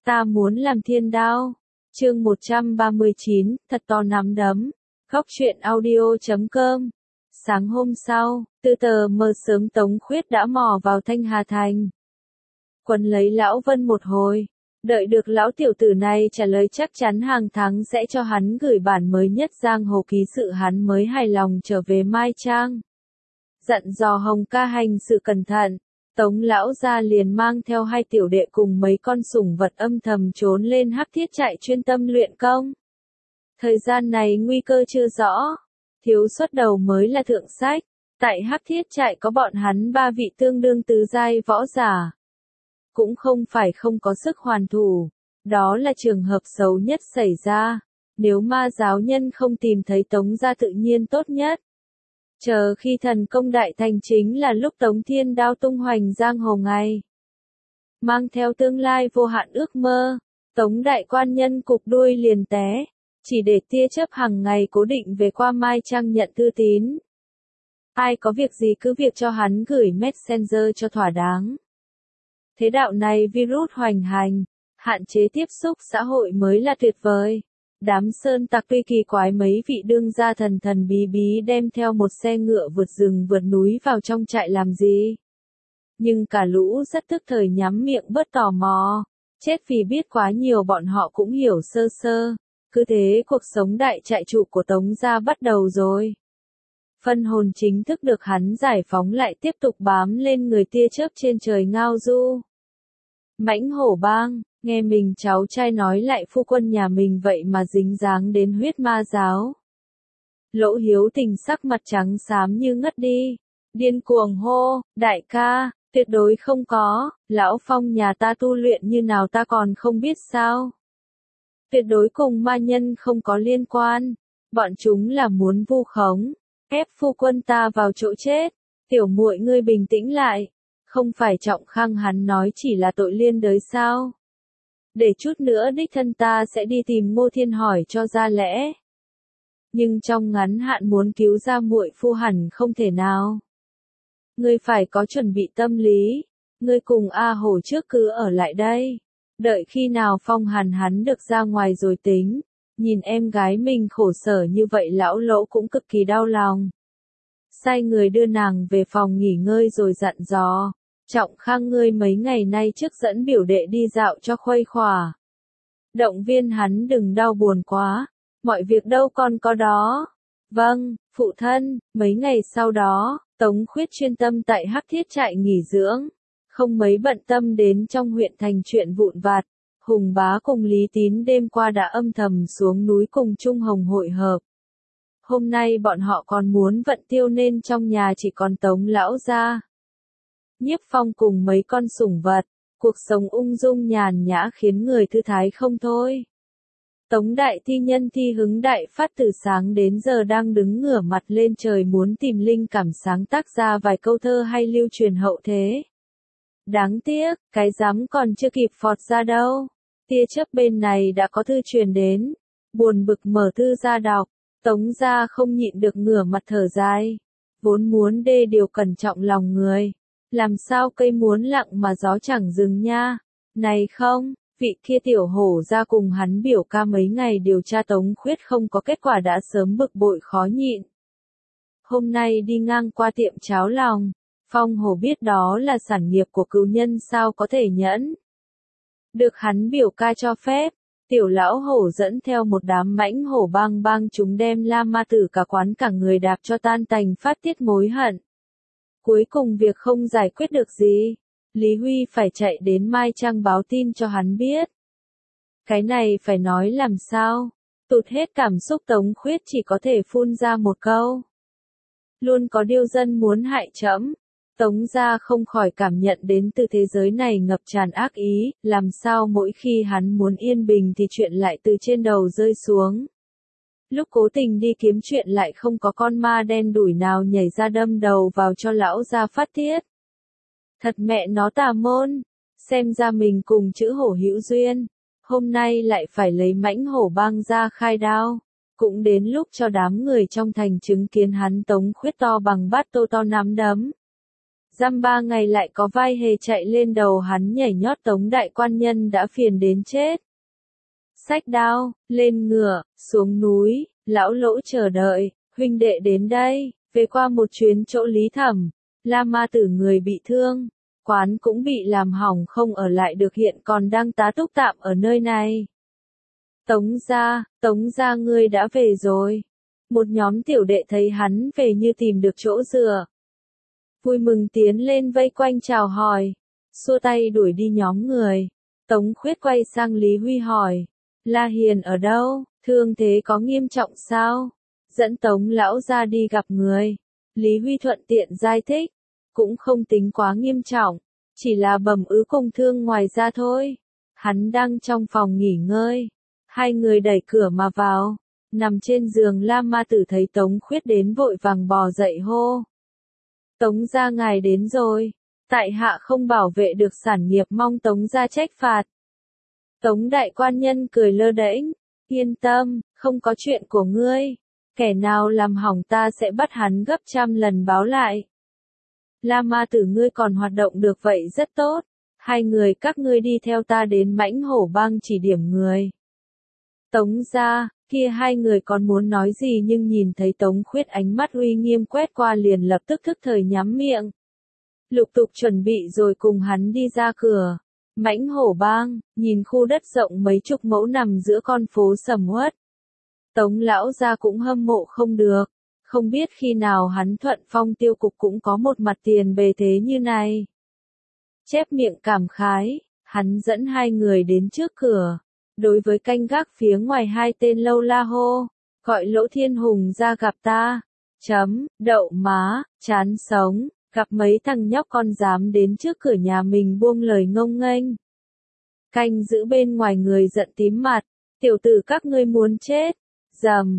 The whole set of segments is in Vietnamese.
Ta muốn làm thiên đao. Chương 139, thật to nắm đấm. Góc truyện audio.com. Sáng hôm sau, từ tờ mờ sớm Tống Khuyết đã mò vào Thanh Hà Thành. Quấn lấy lão Vân một hồi, đợi được lão tiểu tử này trả lời chắc chắn hàng tháng sẽ cho hắn gửi bản mới nhất giang hồ ký sự, hắn mới hài lòng trở về Mai Trang. Dặn dò Hồng ca hành sự cẩn thận, Tống lão gia liền mang theo hai tiểu đệ cùng mấy con sủng vật âm thầm trốn lên Hắc Thiết trại chuyên tâm luyện công. Thời gian này nguy cơ chưa rõ, thiếu xuất đầu mới là thượng sách. Tại Hắc Thiết trại có bọn hắn ba vị tương đương tứ giai võ giả. Cũng không phải không có sức hoàn thủ, đó là trường hợp xấu nhất xảy ra. Nếu ma giáo nhân không tìm thấy Tống gia tự nhiên tốt nhất. Chờ khi thần công đại thành chính là lúc Tống Thiên Đao tung hoành giang hồ ngày. Mang theo tương lai vô hạn ước mơ, Tống đại quan nhân cục đuôi liền té, chỉ để tia chớp hàng ngày cố định về qua Mai Trang nhận thư tín. Ai có việc gì cứ việc cho hắn gửi Messenger cho thỏa đáng. Thế đạo này virus hoành hành, hạn chế tiếp xúc xã hội mới là tuyệt vời. Đám sơn tặc tuy kỳ quái mấy vị đương gia thần thần bí bí đem theo một xe ngựa vượt rừng vượt núi vào trong trại làm gì. Nhưng cả lũ rất tức thời nhắm miệng bớt tò mò, chết vì biết quá nhiều bọn họ cũng hiểu sơ sơ. Cứ thế cuộc sống đại trại chủ của Tống gia bắt đầu rồi. Phân hồn chính thức được hắn giải phóng lại tiếp tục bám lên người tia chớp trên trời ngao du. Mãnh hổ bang, nghe mình cháu trai nói lại phu quân nhà mình vậy mà dính dáng đến huyết ma giáo. Lỗ Hiếu Tình sắc mặt trắng xám như ngất đi, điên cuồng hô, đại ca, tuyệt đối không có, lão Phong nhà ta tu luyện như nào ta còn không biết sao. Tuyệt đối cùng ma nhân không có liên quan, bọn chúng là muốn vu khống, ép phu quân ta vào chỗ chết. Tiểu muội ngươi bình tĩnh lại, không phải Trọng Khang hắn nói chỉ là tội liên đới sao? Để chút nữa đích thân ta sẽ đi tìm Ngô Thiên hỏi cho ra lẽ. Nhưng trong ngắn hạn muốn cứu ra muội phu hẳn không thể nào. Ngươi phải có chuẩn bị tâm lý, ngươi cùng A Hổ trước cứ ở lại đây. Đợi khi nào Phong Hàn hắn được ra ngoài rồi tính. Nhìn em gái mình khổ sở như vậy lão Lỗ cũng cực kỳ đau lòng. Sai người đưa nàng về phòng nghỉ ngơi rồi dặn dò. Trọng Khang ngươi mấy ngày nay trước dẫn biểu đệ đi dạo cho khuây khỏa. Động viên hắn đừng đau buồn quá, mọi việc đâu còn có đó. Vâng, phụ thân. Mấy ngày sau đó, Tống Khuyết chuyên tâm tại Hắc Thiết trại nghỉ dưỡng, không mấy bận tâm đến trong huyện thành chuyện vụn vặt. Hùng Bá cùng Lý Tín đêm qua đã âm thầm xuống núi cùng Trung Hồng hội hợp. Hôm nay bọn họ còn muốn vận tiêu nên trong nhà chỉ còn Tống lão gia. Nhiếp Phong cùng mấy con sủng vật, cuộc sống ung dung nhàn nhã khiến người thư thái không thôi. Tống đại thi nhân thi hứng đại phát từ sáng đến giờ đang đứng ngửa mặt lên trời muốn tìm linh cảm sáng tác ra vài câu thơ hay lưu truyền hậu thế. Đáng tiếc, cái giám còn chưa kịp phọt ra đâu. Tia chớp bên này đã có thư truyền đến. Buồn bực mở thư ra đọc, Tống gia không nhịn được ngửa mặt thở dài. Vốn muốn đê điều cẩn trọng lòng người. Làm sao cây muốn lặng mà gió chẳng dừng nha. Này không, vị kia tiểu hổ ra cùng hắn biểu ca mấy ngày điều tra Tống Khuyết không có kết quả đã sớm bực bội khó nhịn. Hôm nay đi ngang qua tiệm cháo lòng, Phong hổ biết đó là sản nghiệp của cừu nhân sao có thể nhẫn. Được hắn biểu ca cho phép, tiểu lão hổ dẫn theo một đám mãnh hổ bang bang chúng đem La Ma Tử cả quán cả người đạp cho tan tành phát tiết mối hận. Cuối cùng việc không giải quyết được gì, Lý Huy phải chạy đến Mai Trang báo tin cho hắn biết. Cái này phải nói làm sao, tụt hết cảm xúc Tống Khuyết chỉ có thể phun ra một câu. Luôn có điêu dân muốn hại trẫm. Tống gia không khỏi cảm nhận đến từ thế giới này ngập tràn ác ý, làm sao mỗi khi hắn muốn yên bình thì chuyện lại từ trên đầu rơi xuống. Lúc cố tình đi kiếm chuyện lại không có con ma đen đủi nào nhảy ra đâm đầu vào cho lão gia phát tiết. Thật mẹ nó tà môn, xem ra mình cùng chữ hổ hữu duyên, hôm nay lại phải lấy mãnh hổ bang ra khai đao. Cũng đến lúc cho đám người trong thành chứng kiến hắn Tống Khuyết to bằng bát tô to nắm đấm. Dăm 3 ngày lại có vai hề chạy lên đầu hắn nhảy nhót. Tống đại quan nhân đã phiền đến chết. Xách đao, lên ngựa, xuống núi, lão Lỗ chờ đợi, huynh đệ đến đây, về qua một chuyến chỗ Lý Thẩm. La Ma Tử người bị thương, quán cũng bị làm hỏng không ở lại được, hiện còn đang tá túc tạm ở nơi này. Tống gia ngươi đã về rồi. Một nhóm tiểu đệ thấy hắn về như tìm được chỗ dựa. Vui mừng tiến lên vây quanh chào hỏi, xua tay đuổi đi nhóm người. Tống Khuyết quay sang Lý Huy hỏi, La Hiền ở đâu, thương thế có nghiêm trọng sao? Dẫn Tống lão ra đi gặp người. Lý Huy thuận tiện giải thích, cũng không tính quá nghiêm trọng, chỉ là bầm ứ cùng thương ngoài ra thôi. Hắn đang trong phòng nghỉ ngơi. Hai người đẩy cửa mà vào, nằm trên giường. La Ma Tử thấy Tống Khuyết đến vội vàng bò dậy hô. Tống gia ngài đến rồi, tại hạ không bảo vệ được sản nghiệp, mong Tống gia trách phạt. Tống đại quan nhân cười lơ đễnh, yên tâm, không có chuyện của ngươi, kẻ nào làm hỏng ta sẽ bắt hắn gấp trăm lần báo lại. La Ma Tử ngươi còn hoạt động được vậy rất tốt, hai người các ngươi đi theo ta đến Mãnh Hổ Bang chỉ điểm người. Tống gia, kia hai người còn muốn nói gì nhưng nhìn thấy Tống Khuyết ánh mắt uy nghiêm quét qua liền lập tức thức thời nhắm miệng. Lục tục chuẩn bị rồi cùng hắn đi ra cửa. Mãnh Hổ Bang, nhìn khu đất rộng mấy chục mẫu nằm giữa con phố sầm uất. Tống lão gia cũng hâm mộ không được, không biết khi nào hắn Thuận Phong tiêu cục cũng có một mặt tiền bề thế như này. Chép miệng cảm khái, hắn dẫn hai người đến trước cửa. Đối với canh gác phía ngoài hai tên lâu la hô, gọi Lỗ Thiên Hùng ra gặp ta. Đậu má, chán sống, gặp mấy thằng nhóc con dám đến trước cửa nhà mình buông lời ngông nghênh. Canh giữ bên ngoài người giận tím mặt, tiểu tử các ngươi muốn chết. Dầm,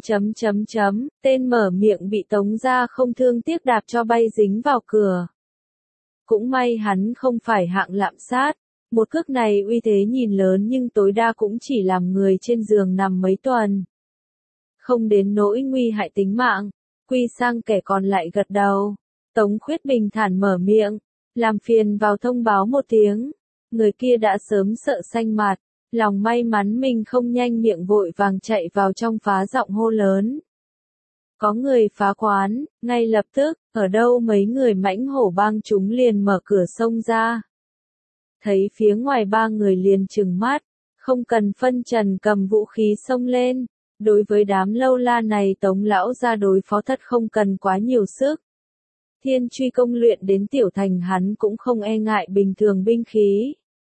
tên mở miệng bị Tống gia không thương tiếc đạp cho bay dính vào cửa. Cũng may hắn không phải hạng lạm sát. Một cước này uy thế nhìn lớn nhưng tối đa cũng chỉ làm người trên giường nằm mấy tuần. Không đến nỗi nguy hại tính mạng, quy sang kẻ còn lại gật đầu. Tống Khuyết bình thản mở miệng, làm phiền vào thông báo một tiếng. Người kia đã sớm sợ xanh mặt, lòng may mắn mình không nhanh miệng vội vàng chạy vào trong phá giọng hô lớn. Có người phá quán, ngay lập tức, ở đâu mấy người Mãnh Hổ Bang chúng liền mở cửa xông ra. Thấy phía ngoài ba người liền trừng mắt, không cần phân trần cầm vũ khí xông lên. Đối với đám lâu la này Tống lão ra đối phó thật không cần quá nhiều sức. Thiên truy công luyện đến tiểu thành hắn cũng không e ngại bình thường binh khí.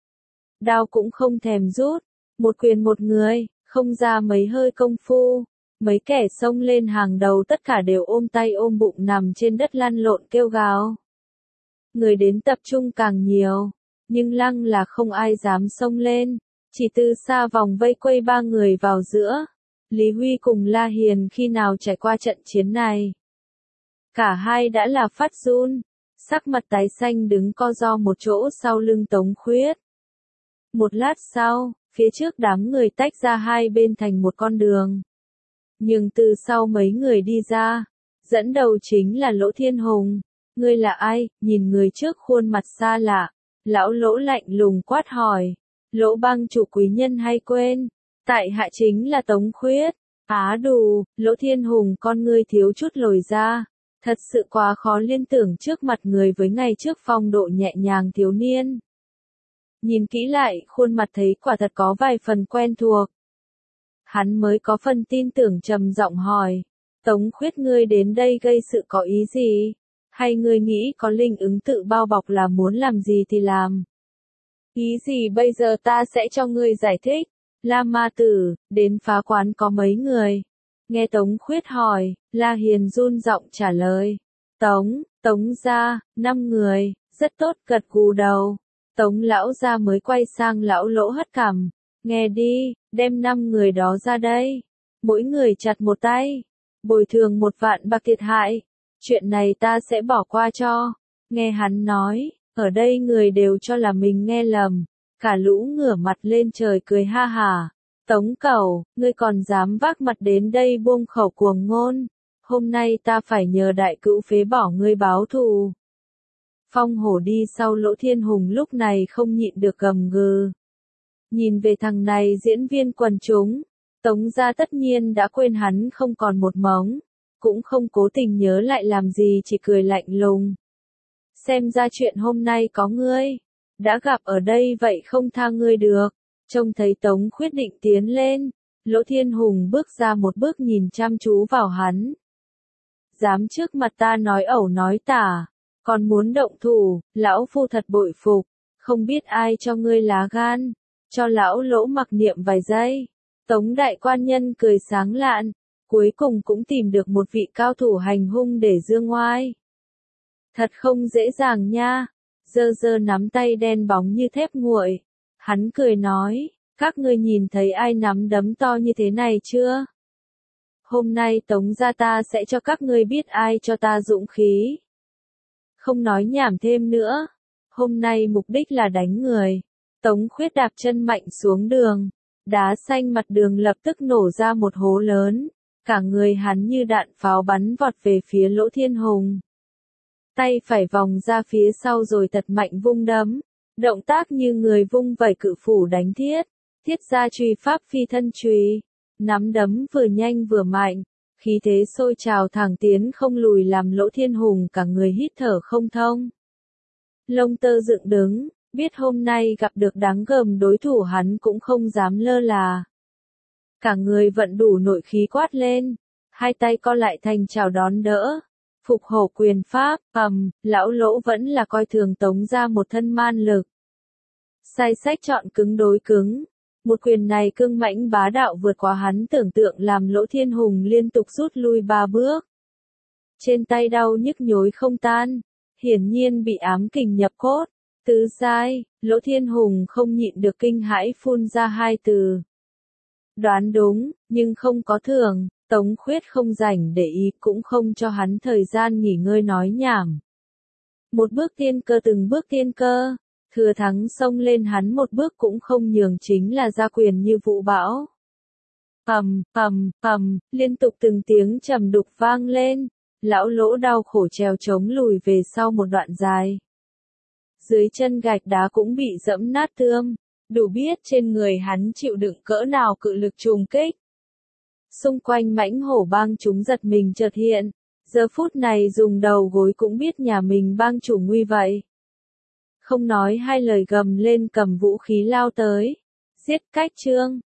Đao cũng không thèm rút, một quyền một người, không ra mấy hơi công phu. Mấy kẻ xông lên hàng đầu tất cả đều ôm tay ôm bụng nằm trên đất lăn lộn kêu gào. Người đến tập trung càng nhiều. Nhưng lăng là không ai dám xông lên, chỉ từ xa vòng vây quây ba người vào giữa. Lý Huy cùng La Hiền khi nào trải qua trận chiến này. Cả hai đã là phát run, sắc mặt tái xanh đứng co ro một chỗ sau lưng Tống Khuyết. Một lát sau, phía trước đám người tách ra hai bên thành một con đường. Nhưng từ sau mấy người đi ra, dẫn đầu chính là Lỗ Thiên Hùng. Ngươi là ai? Nhìn người trước khuôn mặt xa lạ. Lão Lỗ lạnh lùng quát hỏi, Lỗ Bang chủ quý nhân hay quên, tại hạ chính là Tống Khuyết. Á đù, Lỗ Thiên Hùng con ngươi thiếu chút lồi ra, thật sự quá khó liên tưởng trước mặt người với ngày trước phong độ nhẹ nhàng thiếu niên. Nhìn kỹ lại, khuôn mặt thấy quả thật có vài phần quen thuộc. Hắn mới có phần tin tưởng trầm giọng hỏi, Tống Khuyết ngươi đến đây gây sự có ý gì? Hay ngươi nghĩ có linh ứng tự bao bọc là muốn làm gì thì làm? Ý gì bây giờ ta sẽ cho ngươi giải thích. La Ma Tử, đến phá quán có mấy người? Nghe Tống Khuyết hỏi, La Hiền run giọng trả lời. Tống gia, 5 người, rất tốt, gật gù đầu. Tống lão gia mới quay sang lão Lỗ hất cằm. Nghe đi, đem 5 người đó ra đây. Mỗi người chặt một tay. Bồi thường 1 vạn bạc thiệt hại. Chuyện này ta sẽ bỏ qua cho. Nghe hắn nói, ở đây người đều cho là mình nghe lầm. Cả lũ ngửa mặt lên trời cười ha hả. Tống Cẩu, ngươi còn dám vác mặt đến đây buông khẩu cuồng ngôn. Hôm nay ta phải nhờ đại cữu phế bỏ ngươi báo thù. Phong hổ đi sau Lỗ Thiên Hùng lúc này không nhịn được gầm gừ. Nhìn về thằng này diễn viên quần chúng, Tống gia tất nhiên đã quên hắn không còn một mống, cũng không cố tình nhớ lại làm gì, chỉ cười lạnh lùng. Xem ra chuyện hôm nay có ngươi, đã gặp ở đây vậy không tha ngươi được. Trông thấy Tống Khuyết định tiến lên, Lỗ Thiên Hùng bước ra một bước nhìn chăm chú vào hắn. Dám trước mặt ta nói ẩu nói tả, còn muốn động thủ, lão phu thật bội phục, không biết ai cho ngươi lá gan, cho lão Lỗ mặc niệm vài giây. Tống đại quan nhân cười sáng lạn, cuối cùng cũng tìm được một vị cao thủ hành hung để dương oai. Thật không dễ dàng nha, giơ giơ nắm tay đen bóng như thép nguội. Hắn cười nói, các ngươi nhìn thấy ai nắm đấm to như thế này chưa? Hôm nay Tống gia ta sẽ cho các ngươi biết ai cho ta dũng khí. Không nói nhảm thêm nữa, hôm nay mục đích là đánh người. Tống Khuyết đạp chân mạnh xuống đường, đá xanh mặt đường lập tức nổ ra một hố lớn, cả người hắn như đạn pháo bắn vọt về phía Lỗ Thiên Hùng. Tay phải vòng ra phía sau rồi thật mạnh vung đấm, động tác như người vung vẩy cự phủ đánh thiết, thiết ra truy pháp phi thân truy, nắm đấm vừa nhanh vừa mạnh, khí thế sôi trào thẳng tiến không lùi làm Lỗ Thiên Hùng cả người hít thở không thông. Lông tơ dựng đứng, biết hôm nay gặp được đáng gờm đối thủ hắn cũng không dám lơ là. Cả người vận đủ nội khí quát lên, hai tay co lại thành chào đón đỡ. Phục hổ quyền pháp, lão Lỗ vẫn là coi thường Tống ra một thân man lực. Sai sách chọn cứng đối cứng. Một quyền này cương mãnh bá đạo vượt quá hắn tưởng tượng làm Lỗ Thiên Hùng liên tục rút lui 3 bước. Trên tay đau nhức nhối không tan, hiển nhiên bị ám kình nhập cốt. Tứ giai, Lỗ Thiên Hùng không nhịn được kinh hãi phun ra 2 từ. Đoán đúng, nhưng không có thưởng. Tống Khuyết không rảnh để ý cũng không cho hắn thời gian nghỉ ngơi nói nhảm. Một bước tiên cơ từng bước tiên cơ, thừa thắng xông lên hắn một bước cũng không nhường chính là ra quyền như vũ bão. Liên tục từng tiếng trầm đục vang lên, lão Lỗ đau khổ trèo chống lùi về sau một đoạn dài. Dưới chân gạch đá cũng bị dẫm nát tươm, đủ biết trên người hắn chịu đựng cỡ nào cự lực trùng kích. Xung quanh mãnh hổ bang chúng giật mình chợt hiện, giờ phút này dùng đầu gối cũng biết nhà mình bang chủ nguy vậy. Không nói hai lời gầm lên cầm vũ khí lao tới, giết Cách Trương.